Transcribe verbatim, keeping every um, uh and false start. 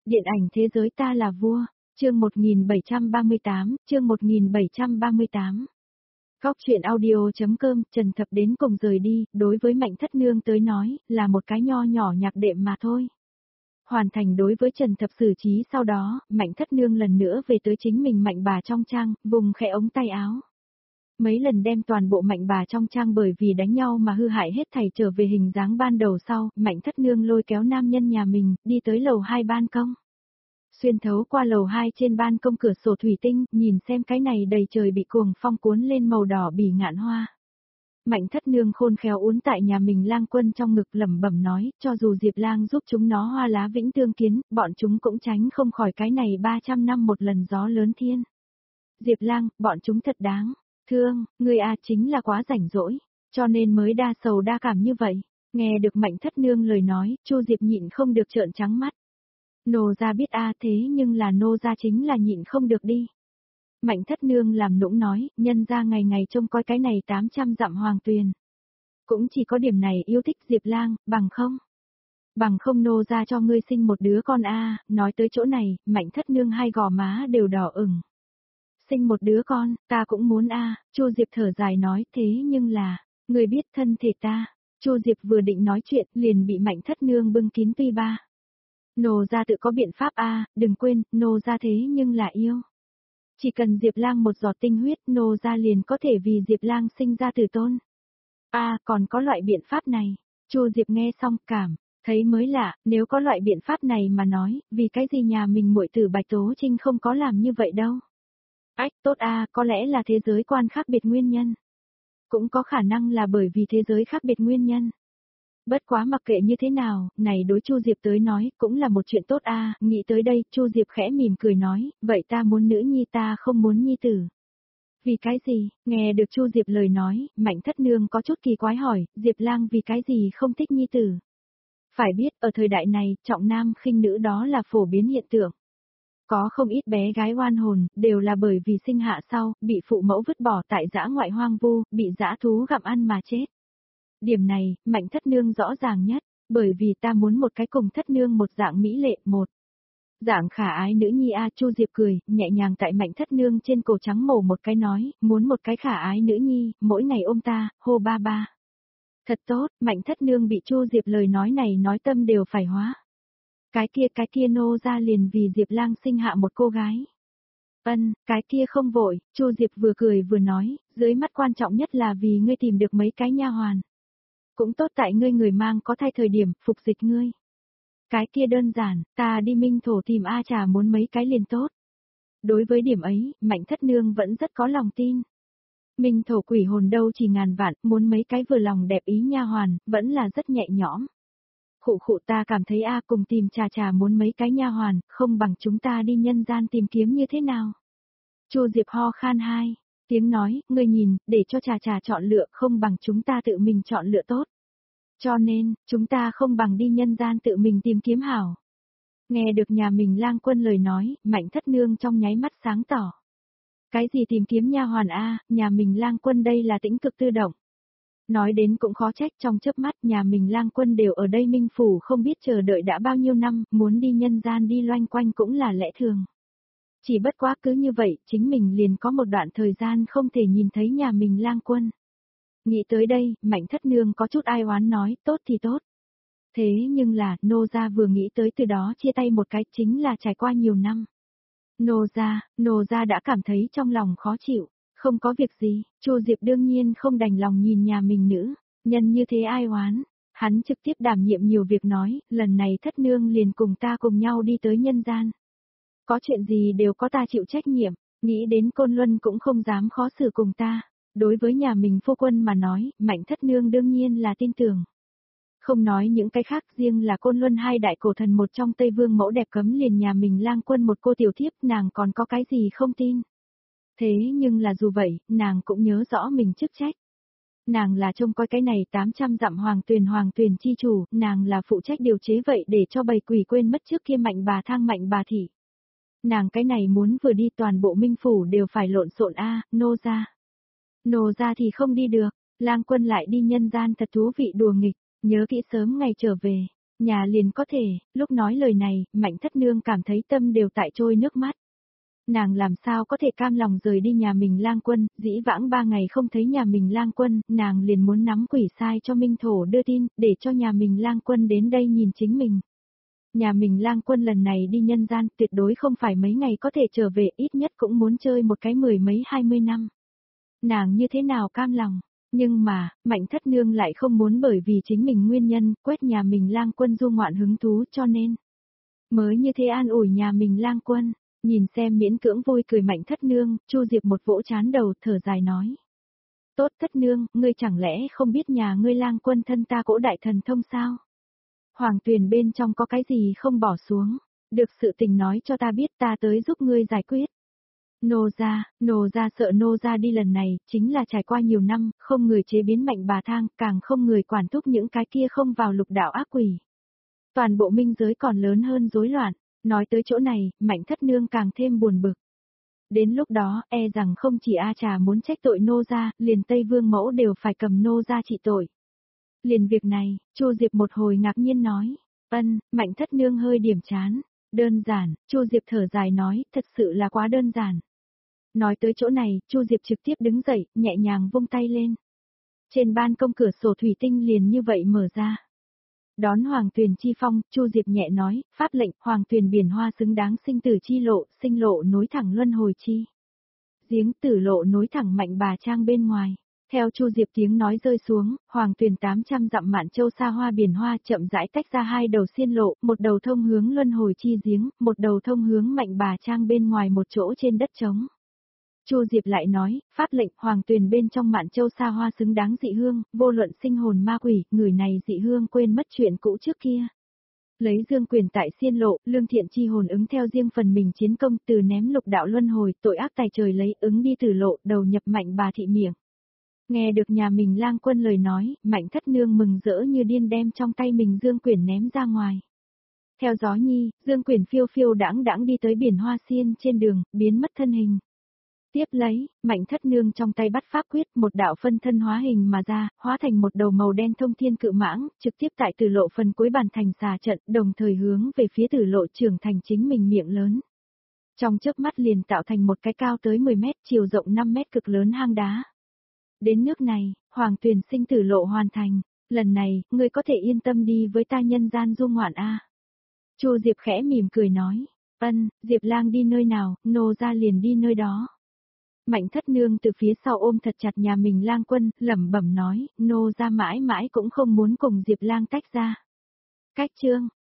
Điện ảnh thế giới ta là vua, chương một nghìn bảy trăm ba mươi tám, chương một nghìn bảy trăm ba mươi tám. Góc truyện audio.com, Trần Thập đến cùng rời đi, đối với Mạnh Thất Nương tới nói, là một cái nho nhỏ nhạc đệm mà thôi. Hoàn thành đối với Trần Thập xử trí sau đó, Mạnh Thất Nương lần nữa về tới chính mình Mạnh bà trong trang, vùng khẽ ống tay áo. Mấy lần đem toàn bộ Mạnh bà trong trang bởi vì đánh nhau mà hư hại hết thảy trở về hình dáng ban đầu sau, Mạnh Thất Nương lôi kéo nam nhân nhà mình, đi tới lầu hai ban công. Xuyên thấu qua lầu hai trên ban công cửa sổ thủy tinh, nhìn xem cái này đầy trời bị cuồng phong cuốn lên màu đỏ bỉ ngạn hoa. Mạnh Thất Nương khôn khéo uốn tại nhà mình Lang Quân trong ngực lẩm bẩm nói, cho dù Diệp Lang giúp chúng nó hoa lá vĩnh tương kiến, bọn chúng cũng tránh không khỏi cái này ba trăm năm một lần gió lớn thiên. Diệp Lang, bọn chúng thật đáng thương, người à chính là quá rảnh rỗi, cho nên mới đa sầu đa cảm như vậy. Nghe được Mạnh Thất Nương lời nói, Chu Diệp nhịn không được trợn trắng mắt. Nô gia biết a thế nhưng là nô gia chính là nhịn không được đi. Mạnh Thất Nương làm nũng nói, nhân ra ngày ngày trông coi cái này tám trăm dặm hoàng tuyền. Cũng chỉ có điểm này yêu thích Diệp Lang, bằng không. Bằng không nô gia cho ngươi sinh một đứa con a. Nói tới chỗ này, Mạnh Thất Nương hai gò má đều đỏ ửng. Sinh một đứa con, ta cũng muốn a. Chu Diệp thở dài nói, thế nhưng là, ngươi biết thân thể ta. Chu Diệp vừa định nói chuyện, liền bị Mạnh Thất Nương bưng kín tuy ba. Nô gia tự có biện pháp a, đừng quên, nô gia thế nhưng là yêu. Chỉ cần Diệp Lang một giọt tinh huyết, nô gia liền có thể vì Diệp Lang sinh ra tử tôn. A, còn có loại biện pháp này. Chu Diệp nghe xong cảm thấy mới lạ, nếu có loại biện pháp này mà nói, vì cái gì nhà mình muội tử Bạch Tố Trinh không có làm như vậy đâu. Ách, tốt a, có lẽ là thế giới quan khác biệt nguyên nhân. Cũng có khả năng là bởi vì thế giới khác biệt nguyên nhân. Bất quá mặc kệ như thế nào, này đối Chu Diệp tới nói, cũng là một chuyện tốt a. Nghĩ tới đây, Chu Diệp khẽ mỉm cười nói, vậy ta muốn nữ nhi ta không muốn nhi tử. Vì cái gì? Nghe được Chu Diệp lời nói, Mạnh Thất Nương có chút kỳ quái hỏi, Diệp Lang vì cái gì không thích nhi tử? Phải biết, ở thời đại này, trọng nam khinh nữ đó là phổ biến hiện tượng. Có không ít bé gái oan hồn, đều là bởi vì sinh hạ sau, bị phụ mẫu vứt bỏ tại dã ngoại hoang vu, bị dã thú gặm ăn mà chết. Điểm này, Mạnh Thất Nương rõ ràng nhất, bởi vì ta muốn một cái cùng Thất Nương một dạng mỹ lệ, một dạng khả ái nữ nhi a. Chu Diệp cười, nhẹ nhàng tại Mạnh Thất Nương trên cổ trắng mổ một cái nói, muốn một cái khả ái nữ nhi, mỗi ngày ôm ta, hô ba ba. Thật tốt, Mạnh Thất Nương bị Chu Diệp lời nói này nói tâm đều phải hóa. Cái kia cái kia nô ra liền vì Diệp Lang sinh hạ một cô gái. Ân, cái kia không vội, Chu Diệp vừa cười vừa nói, dưới mắt quan trọng nhất là vì ngươi tìm được mấy cái nha hoàn. Cũng tốt tại ngươi người mang có thai thời điểm, phục dịch ngươi. Cái kia đơn giản, ta đi Minh Thổ tìm A Trà muốn mấy cái liền tốt. Đối với điểm ấy, Mạnh Thất Nương vẫn rất có lòng tin. Minh Thổ quỷ hồn đâu chỉ ngàn vạn, muốn mấy cái vừa lòng đẹp ý nha hoàn, vẫn là rất nhẹ nhõm. Khụ khụ ta cảm thấy A cùng tìm Trà Trà muốn mấy cái nha hoàn, không bằng chúng ta đi nhân gian tìm kiếm như thế nào. Chu Diệp ho khan hai tiếng nói, ngươi nhìn, để cho Trà Trà chọn lựa không bằng chúng ta tự mình chọn lựa tốt. Cho nên, chúng ta không bằng đi nhân gian tự mình tìm kiếm hảo. Nghe được nhà mình Lang Quân lời nói, Mạnh Thất Nương trong nháy mắt sáng tỏ. Cái gì tìm kiếm nha hoàn a, nhà mình Lang Quân đây là tĩnh cực tự động. Nói đến cũng khó trách, trong chớp mắt nhà mình Lang Quân đều ở đây Minh Phủ không biết chờ đợi đã bao nhiêu năm, muốn đi nhân gian đi loanh quanh cũng là lẽ thường. Chỉ bất quá cứ như vậy, chính mình liền có một đoạn thời gian không thể nhìn thấy nhà mình Lang Quân. Nghĩ tới đây, Mạnh Thất Nương có chút ai oán nói, tốt thì tốt. Thế nhưng là, nô gia vừa nghĩ tới từ đó chia tay một cái chính là trải qua nhiều năm. Nô gia, nô gia đã cảm thấy trong lòng khó chịu, không có việc gì, Chu Diệp đương nhiên không đành lòng nhìn nhà mình nữ, nhân như thế ai oán. Hắn trực tiếp đảm nhiệm nhiều việc nói, lần này Thất Nương liền cùng ta cùng nhau đi tới nhân gian. Có chuyện gì đều có ta chịu trách nhiệm, nghĩ đến Côn Luân cũng không dám khó xử cùng ta. Đối với nhà mình phu quân mà nói, Mạnh Thất Nương đương nhiên là tin tưởng. Không nói những cái khác, riêng là Côn Luân hai đại cổ thần một trong Tây Vương mẫu đẹp cấm liền nhà mình Lang Quân một cô tiểu thiếp, nàng còn có cái gì không tin. Thế nhưng là dù vậy, nàng cũng nhớ rõ mình chức trách. Nàng là trông coi cái này tám trăm dặm hoàng tuyền hoàng tuyền chi chủ, nàng là phụ trách điều chế vậy để cho bầy quỷ quên mất trước kia Mạnh bà thang Mạnh bà thị. Nàng cái này muốn vừa đi toàn bộ Minh Phủ đều phải lộn xộn a, nô ra. Nô ra thì không đi được, Lang Quân lại đi nhân gian thật thú vị đùa nghịch, nhớ kỹ sớm ngày trở về. Nhà liền có thể, lúc nói lời này, Mạnh Thất Nương cảm thấy tâm đều tại trôi nước mắt. Nàng làm sao có thể cam lòng rời đi nhà mình Lang Quân, dĩ vãng ba ngày không thấy nhà mình Lang Quân, nàng liền muốn nắm quỷ sai cho Minh Thổ đưa tin, để cho nhà mình Lang Quân đến đây nhìn chính mình. Nhà mình Lang Quân lần này đi nhân gian, tuyệt đối không phải mấy ngày có thể trở về, ít nhất cũng muốn chơi một cái mười mấy hai mươi năm. Nàng như thế nào cam lòng, nhưng mà, Mạnh Thất Nương lại không muốn bởi vì chính mình nguyên nhân, quét nhà mình Lang Quân du ngoạn hứng thú cho nên. Mới như thế an ủi nhà mình Lang Quân. Nhìn xem miễn cưỡng vui cười Mạnh Thất Nương, Chu Diệp một vỗ chán đầu thở dài nói. Tốt Thất Nương, ngươi chẳng lẽ không biết nhà ngươi Lang Quân thân ta cỗ đại thần thông sao? Hoàng Tuyền bên trong có cái gì không bỏ xuống, được sự tình nói cho ta biết ta tới giúp ngươi giải quyết. Nô gia, nô gia sợ nô gia đi lần này, chính là trải qua nhiều năm, không người chế biến mạnh bà thang, càng không người quản thúc những cái kia không vào lục đạo ác quỷ. Toàn bộ minh giới còn lớn hơn rối loạn. Nói tới chỗ này, Mạnh Thất Nương càng thêm buồn bực. Đến lúc đó, e rằng không chỉ A Trà muốn trách tội nô gia, liền Tây Vương mẫu đều phải cầm nô gia trị tội. Liền việc này, Chu Diệp một hồi ngạc nhiên nói, ân, Mạnh Thất Nương hơi điểm chán. Đơn giản, Chu Diệp thở dài nói, thật sự là quá đơn giản. Nói tới chỗ này, Chu Diệp trực tiếp đứng dậy, nhẹ nhàng vung tay lên. Trên ban công cửa sổ thủy tinh liền như vậy mở ra. Đón Hoàng Tuyền chi phong, Chu Diệp nhẹ nói, pháp lệnh, Hoàng Tuyền biển hoa xứng đáng sinh tử chi lộ, sinh lộ nối thẳng luân hồi chi. Giếng tử lộ nối thẳng mạnh bà trang bên ngoài. Theo Chu Diệp tiếng nói rơi xuống, Hoàng Tuyền tám trăm dặm mạn châu xa hoa biển hoa chậm rãi tách ra hai đầu xiên lộ, một đầu thông hướng luân hồi chi giếng, một đầu thông hướng mạnh bà trang bên ngoài một chỗ trên đất trống. Chu Diệp lại nói, pháp lệnh Hoàng Tuyền bên trong mạn châu xa hoa xứng đáng dị hương, vô luận sinh hồn ma quỷ, người này dị hương quên mất chuyện cũ trước kia. Lấy dương quyền tại xiên lộ, lương thiện chi hồn ứng theo riêng phần mình chiến công từ ném lục đạo luân hồi, tội ác tài trời lấy ứng đi tử lộ, đầu nhập mạnh bà thị miệng. Nghe được nhà mình Lang Quân lời nói, Mạnh Thất Nương mừng rỡ như điên đem trong tay mình dương quyền ném ra ngoài. Theo gió nhi, dương quyền phiêu phiêu đãng đãng đi tới biển hoa xiên trên đường, biến mất thân hình. Tiếp lấy, Mạnh Thất Nương trong tay bắt pháp quyết, một đạo phân thân hóa hình mà ra, hóa thành một đầu màu đen thông thiên cự mãng, trực tiếp tại tử lộ phần cuối bàn thành xà trận, đồng thời hướng về phía tử lộ trưởng thành chính mình miệng lớn. Trong chớp mắt liền tạo thành một cái cao tới mười mét, chiều rộng năm mét cực lớn hang đá. Đến nước này, Hoàng Tuyền sinh tử lộ hoàn thành, lần này, ngươi có thể yên tâm đi với ta nhân gian du ngoạn a. Chu Diệp khẽ mỉm cười nói, ân, Diệp Lang đi nơi nào, nô gia liền đi nơi đó. Mạnh Thất Nương từ phía sau ôm thật chặt nhà mình Lang Quân, lẩm bẩm nói, nô gia mãi mãi cũng không muốn cùng Diệp Lang tách ra. Cách chương